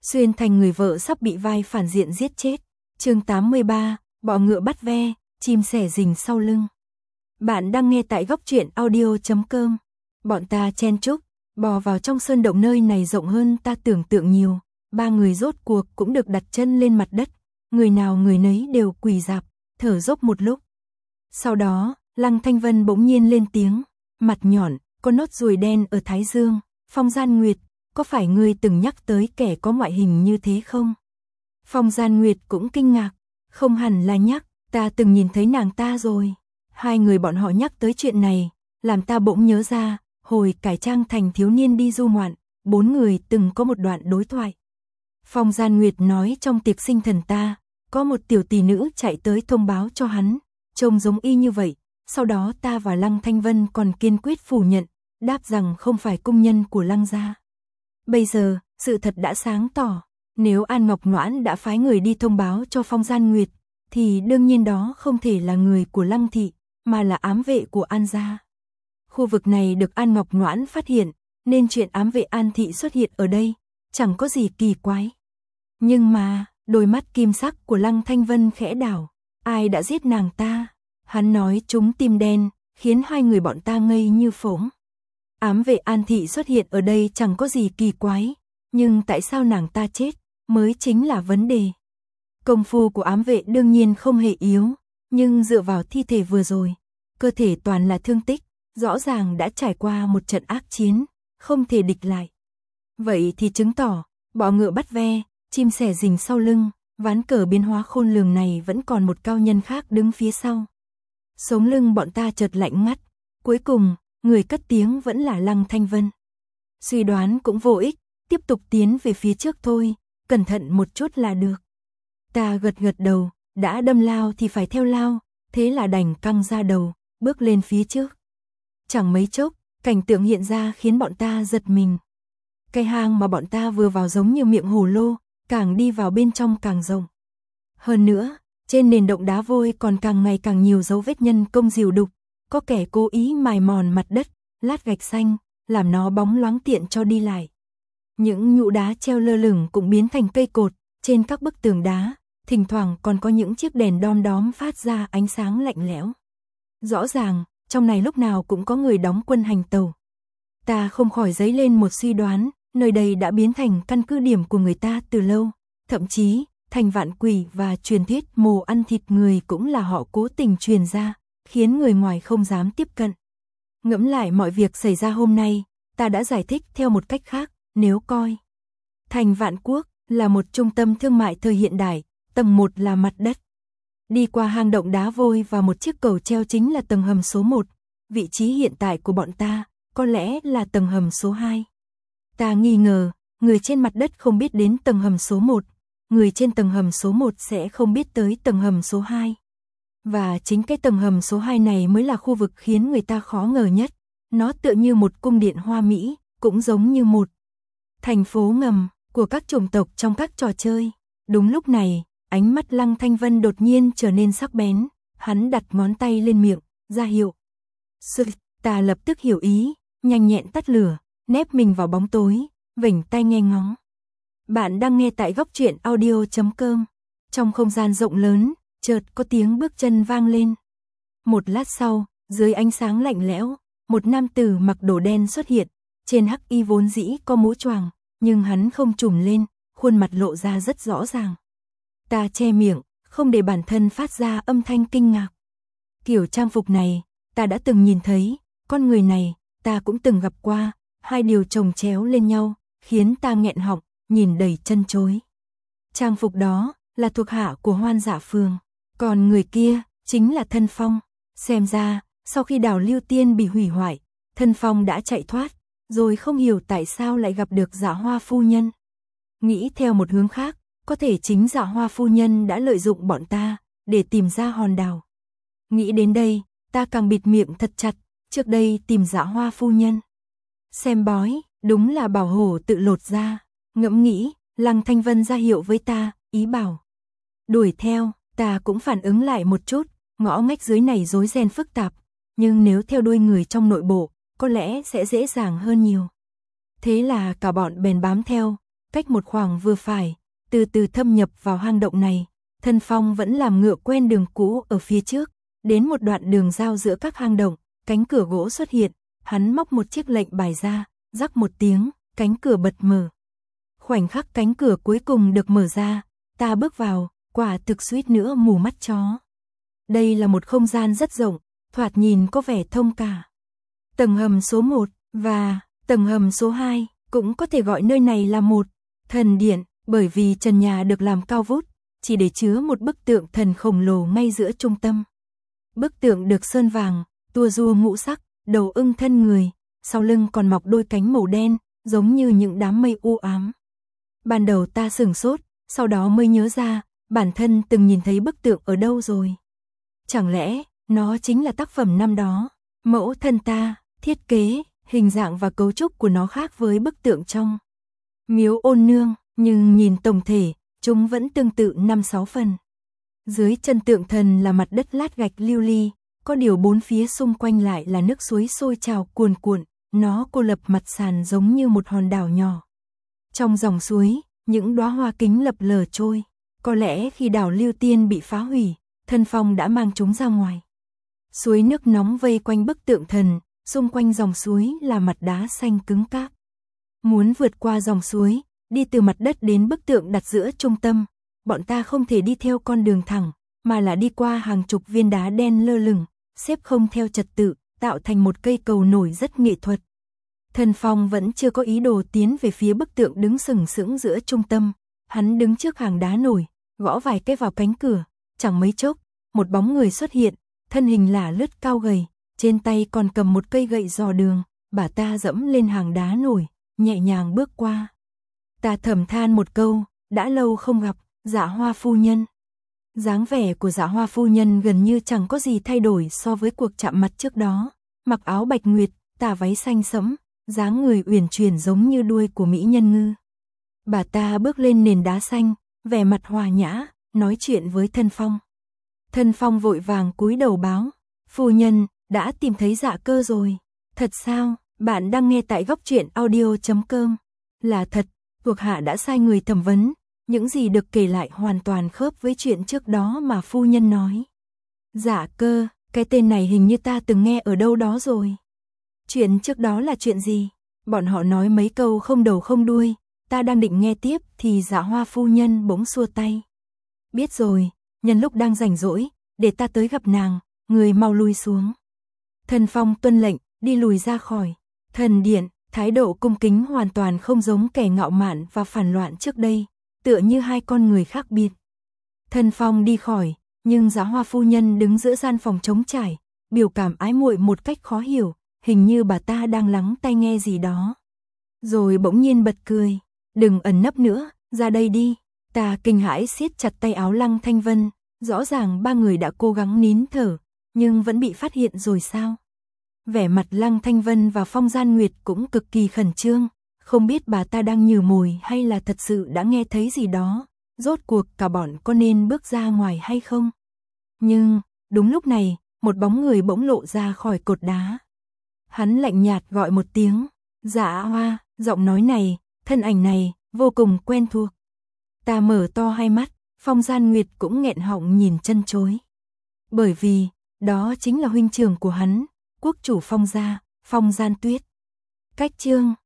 xuyên thành người vợ sắp bị vai phản diện giết chết. Chương 83, bọ ngựa bắt ve, chim sẻ rình sau lưng. Bạn đang nghe tại góc truyện audio.com. Bọn ta chen chúc, bò vào trong sơn động, nơi này rộng hơn ta tưởng tượng nhiều. Ba người rốt cuộc cũng được đặt chân lên mặt đất, người nào người nấy đều quỳ rạp, thở dốc một lúc. Sau đó, Lăng Thanh Vân bỗng nhiên lên tiếng, mặt nhọn, có nốt ruồi đen ở thái dương. Phong Gian Nguyệt, có phải ngươi từng nhắc tới kẻ có ngoại hình như thế không? Phong Gian Nguyệt cũng kinh ngạc, không hẳn là nhắc, ta từng nhìn thấy nàng ta rồi. Hai người bọn họ nhắc tới chuyện này, làm ta bỗng nhớ ra, hồi cải trang thành thiếu niên đi du ngoạn, bốn người từng có một đoạn đối thoại. Phong Gian Nguyệt nói trong tiệc sinh thần ta, có một tiểu tỷ nữ chạy tới thông báo cho hắn, trông giống y như vậy. Sau đó ta và Lăng Thanh Vân còn kiên quyết phủ nhận, đáp rằng không phải cung nhân của Lăng gia. Bây giờ, sự thật đã sáng tỏ, nếu An Ngọc Noãn đã phái người đi thông báo cho Phong Gian Nguyệt, thì đương nhiên đó không thể là người của Lăng thị, mà là ám vệ của An gia. Khu vực này được An Ngọc Noãn phát hiện, nên chuyện ám vệ An thị xuất hiện ở đây, chẳng có gì kỳ quái. Nhưng mà, đôi mắt kim sắc của Lăng Thanh Vân khẽ đảo, ai đã giết nàng ta? Hắn nói chúng tim đen, khiến hai người bọn ta ngây như phỗng. Ám vệ An thị xuất hiện ở đây chẳng có gì kỳ quái, nhưng tại sao nàng ta chết, mới chính là vấn đề. Công phu của ám vệ đương nhiên không hề yếu, nhưng dựa vào thi thể vừa rồi, cơ thể toàn là thương tích, rõ ràng đã trải qua một trận ác chiến, không thể địch lại. Vậy thì chứng tỏ, bọ ngựa bắt ve, chim sẻ rình sau lưng, ván cờ biến hóa khôn lường này vẫn còn một cao nhân khác đứng phía sau. Sống lưng bọn ta chợt lạnh ngắt, cuối cùng, người cất tiếng vẫn là Lăng Thanh Vân. Suy đoán cũng vô ích, tiếp tục tiến về phía trước thôi, cẩn thận một chút là được. Ta gật gật đầu, đã đâm lao thì phải theo lao, thế là đành căng ra đầu, bước lên phía trước. Chẳng mấy chốc, cảnh tượng hiện ra khiến bọn ta giật mình. Cái hang mà bọn ta vừa vào giống như miệng hồ lô, càng đi vào bên trong càng rộng. Hơn nữa, trên nền động đá vôi còn càng ngày càng nhiều dấu vết nhân công rìu đục, có kẻ cố ý mài mòn mặt đất, lát gạch xanh, làm nó bóng loáng tiện cho đi lại. Những nhũ đá treo lơ lửng cũng biến thành cây cột, trên các bức tường đá, thỉnh thoảng còn có những chiếc đèn đom đóm phát ra ánh sáng lạnh lẽo. Rõ ràng, trong này lúc nào cũng có người đóng quân hành tàu. Ta không khỏi dấy lên một suy đoán, nơi đây đã biến thành căn cứ điểm của người ta từ lâu, thậm chí, thành vạn quỷ và truyền thuyết mồ ăn thịt người cũng là họ cố tình truyền ra, khiến người ngoài không dám tiếp cận. Ngẫm lại mọi việc xảy ra hôm nay, ta đã giải thích theo một cách khác, nếu coi thành Vạn Quốc là một trung tâm thương mại thời hiện đại, tầng 1 là mặt đất. Đi qua hang động đá vôi và một chiếc cầu treo chính là tầng hầm số 1, vị trí hiện tại của bọn ta, có lẽ là tầng hầm số 2. Ta nghi ngờ, người trên mặt đất không biết đến tầng hầm số 1, người trên tầng hầm số 1 sẽ không biết tới tầng hầm số 2. Và chính cái tầng hầm số 2 này mới là khu vực khiến người ta khó ngờ nhất, nó tựa như một cung điện hoa mỹ, cũng giống như một thành phố ngầm của các chủng tộc trong các trò chơi. Đúng lúc này, ánh mắt Lăng Thanh Vân đột nhiên trở nên sắc bén, hắn đặt ngón tay lên miệng, ra hiệu. Ta lập tức hiểu ý, nhanh nhẹn tắt lửa, nép mình vào bóng tối, vểnh tai nghe ngóng. Bạn đang nghe tại góc truyện audio.com. Trong không gian rộng lớn, chợt có tiếng bước chân vang lên. Một lát sau, dưới ánh sáng lạnh lẽo, một nam tử mặc đồ đen xuất hiện, trên hắc y vốn dĩ có mũ choàng, nhưng hắn không trùm lên, khuôn mặt lộ ra rất rõ ràng. Ta che miệng, không để bản thân phát ra âm thanh kinh ngạc. Kiểu trang phục này, ta đã từng nhìn thấy, con người này, ta cũng từng gặp qua, hai điều chồng chéo lên nhau, khiến ta nghẹn họng, nhìn đầy chân chối. Trang phục đó là thuộc hạ của Hoan Dạ Phường, còn người kia chính là Thân Phong. Xem ra, sau khi đảo Lưu Tiên bị hủy hoại, Thân Phong đã chạy thoát, rồi không hiểu tại sao lại gặp được Dạ Hoa phu nhân. Nghĩ theo một hướng khác, có thể chính Dạ Hoa phu nhân đã lợi dụng bọn ta để tìm ra hòn đảo. Nghĩ đến đây, ta càng bịt miệng thật chặt, trước đây tìm Dạ Hoa phu nhân. Xem bói, đúng là bảo hổ tự lột ra. Ngẫm nghĩ, Lăng Thanh Vân ra hiệu với ta, ý bảo đuổi theo. Ta cũng phản ứng lại một chút, ngõ ngách dưới này rối ren phức tạp, nhưng nếu theo đuôi người trong nội bộ, có lẽ sẽ dễ dàng hơn nhiều. Thế là cả bọn bèn bám theo, cách một khoảng vừa phải, từ từ thâm nhập vào hang động này. Thân Phong vẫn làm ngựa quen đường cũ ở phía trước, đến một đoạn đường giao giữa các hang động, cánh cửa gỗ xuất hiện, hắn móc một chiếc lệnh bài ra, rắc một tiếng, cánh cửa bật mở. Khoảnh khắc cánh cửa cuối cùng được mở ra, ta bước vào, quả thực suýt nữa mù mắt chó. Đây là một không gian rất rộng, thoạt nhìn có vẻ thông cả. Tầng hầm số 1 và tầng hầm số 2, cũng có thể gọi nơi này là một thần điện, bởi vì trần nhà được làm cao vút, chỉ để chứa một bức tượng thần khổng lồ ngay giữa trung tâm. Bức tượng được sơn vàng, tua rua ngũ sắc, đầu ưng thân người, sau lưng còn mọc đôi cánh màu đen, giống như những đám mây u ám. Ban đầu ta sửng sốt, sau đó mới nhớ ra, bản thân từng nhìn thấy bức tượng ở đâu rồi. Chẳng lẽ, nó chính là tác phẩm năm đó? Mẫu thân ta, thiết kế, hình dạng và cấu trúc của nó khác với bức tượng trong miếu Ôn Nương, nhưng nhìn tổng thể, chúng vẫn tương tự 5-6 phần. Dưới chân tượng thần là mặt đất lát gạch lưu ly, có điều bốn phía xung quanh lại là nước suối sôi trào cuồn cuộn, nó cô lập mặt sàn giống như một hòn đảo nhỏ. Trong dòng suối, những đóa hoa kính lập lờ trôi, có lẽ khi đảo Lưu Tiên bị phá hủy, Thân Phong đã mang chúng ra ngoài. Suối nước nóng vây quanh bức tượng thần, xung quanh dòng suối là mặt đá xanh cứng cáp. Muốn vượt qua dòng suối, đi từ mặt đất đến bức tượng đặt giữa trung tâm, bọn ta không thể đi theo con đường thẳng, mà là đi qua hàng chục viên đá đen lơ lửng, xếp không theo trật tự, tạo thành một cây cầu nổi rất nghệ thuật. Thân Phong vẫn chưa có ý đồ tiến về phía bức tượng đứng sừng sững giữa trung tâm, hắn đứng trước hàng đá nổi, gõ vài cái vào cánh cửa, chẳng mấy chốc, một bóng người xuất hiện, thân hình lả lướt cao gầy, trên tay còn cầm một cây gậy dò đường, bà ta dẫm lên hàng đá nổi, nhẹ nhàng bước qua. Ta thầm than một câu, đã lâu không gặp, Dạ Hoa phu nhân. Dáng vẻ của Dạ Hoa phu nhân gần như chẳng có gì thay đổi so với cuộc chạm mặt trước đó, mặc áo bạch nguyệt, tà váy xanh sẫm, dáng người uyển chuyển giống như đuôi của mỹ nhân ngư. Bà ta bước lên nền đá xanh, vẻ mặt hòa nhã, nói chuyện với Thân Phong. Thân Phong vội vàng cúi đầu báo, phu nhân, đã tìm thấy Dạ Cơ rồi. Thật sao? Bạn đang nghe tại góc truyện audio.com. Là thật, thuộc hạ đã sai người thẩm vấn, những gì được kể lại hoàn toàn khớp với chuyện trước đó mà phu nhân nói. Dạ Cơ, cái tên này hình như ta từng nghe ở đâu đó rồi. Chuyện trước đó là chuyện gì? Bọn họ nói mấy câu không đầu không đuôi, ta đang định nghe tiếp thì Dạ Hoa phu nhân bỗng xua tay. Biết rồi, nhân lúc đang rảnh rỗi, để ta tới gặp nàng, người mau lui xuống. Thân Phong tuân lệnh, đi lùi ra khỏi thần điện, thái độ cung kính hoàn toàn không giống kẻ ngạo mạn và phản loạn trước đây, tựa như hai con người khác biệt. Thân Phong đi khỏi, nhưng Dạ Hoa phu nhân đứng giữa gian phòng trống trải, biểu cảm ái muội một cách khó hiểu, hình như bà ta đang lắng tai nghe gì đó. Rồi bỗng nhiên bật cười, đừng ẩn nấp nữa, ra đây đi. Ta kinh hãi siết chặt tay áo Lăng Thanh Vân, rõ ràng ba người đã cố gắng nín thở, nhưng vẫn bị phát hiện rồi sao? Vẻ mặt Lăng Thanh Vân và Phong Gian Nguyệt cũng cực kỳ khẩn trương, không biết bà ta đang nhử mồi hay là thật sự đã nghe thấy gì đó, rốt cuộc cả bọn có nên bước ra ngoài hay không? Nhưng, đúng lúc này, một bóng người bỗng lộ ra khỏi cột đá. Hắn lạnh nhạt gọi một tiếng, Dạ Hoa, giọng nói này, thân ảnh này, vô cùng quen thuộc. Ta mở to hai mắt, Phong Gian Nguyệt cũng nghẹn họng nhìn chân chối. Bởi vì, đó chính là huynh trưởng của hắn, quốc chủ Phong gia, Phong Gian Tuyết. Cách chương